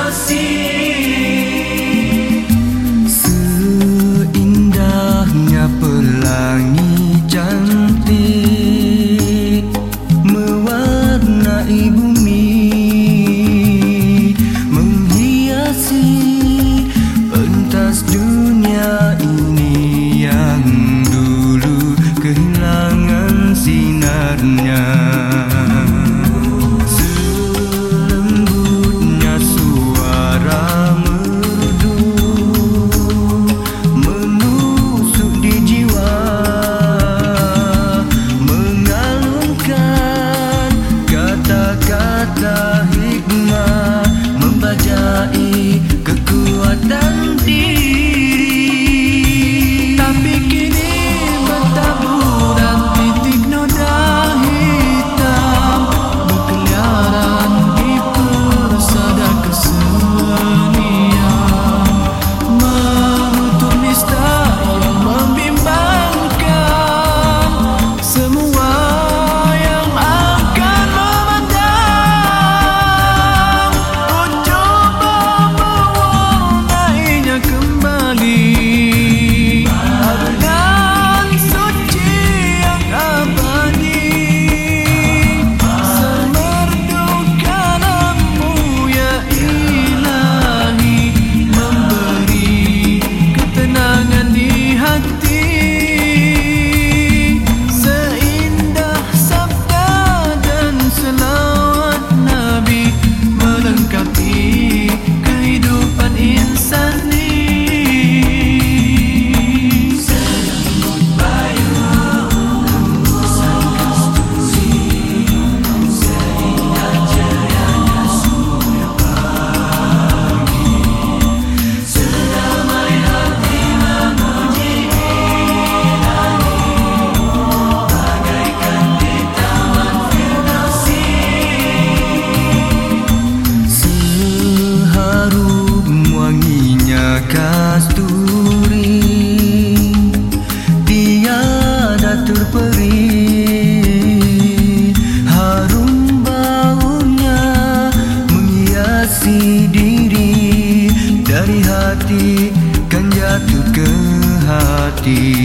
Firdausi. Seindahnya pelangi cantik mewarnai bumi, menghiasi pentas dunia ini yang dulu kehilangan sinarnya. Selembutnya suara merdu menusuk di jiwa, mengalunkan kata-kata hikmah, membajai kekuatan diri. Tapi kini bertaburan titik noda hitam berkeliaran di persada kesenian, menutup nista yang membimbangkan semua yang akan memandang. Oh, coba mewarnainya kembali dengan suci yang abadi. Semerdu kalammu ya Ilahi, memberi ketenangan di hati. Seindah sabda dan selawat Nabi melengkapi kehidupan insani. Selembut bayu hembusan kasturi, seindah cerianya surya pagi, sedamai hati memuji Ilahi, bagaikan di taman Firdausi. Seharum wanginya kasturi, tiada terperi. Harum baunya menghiasi diri, dari hati kan jatuh ke hati.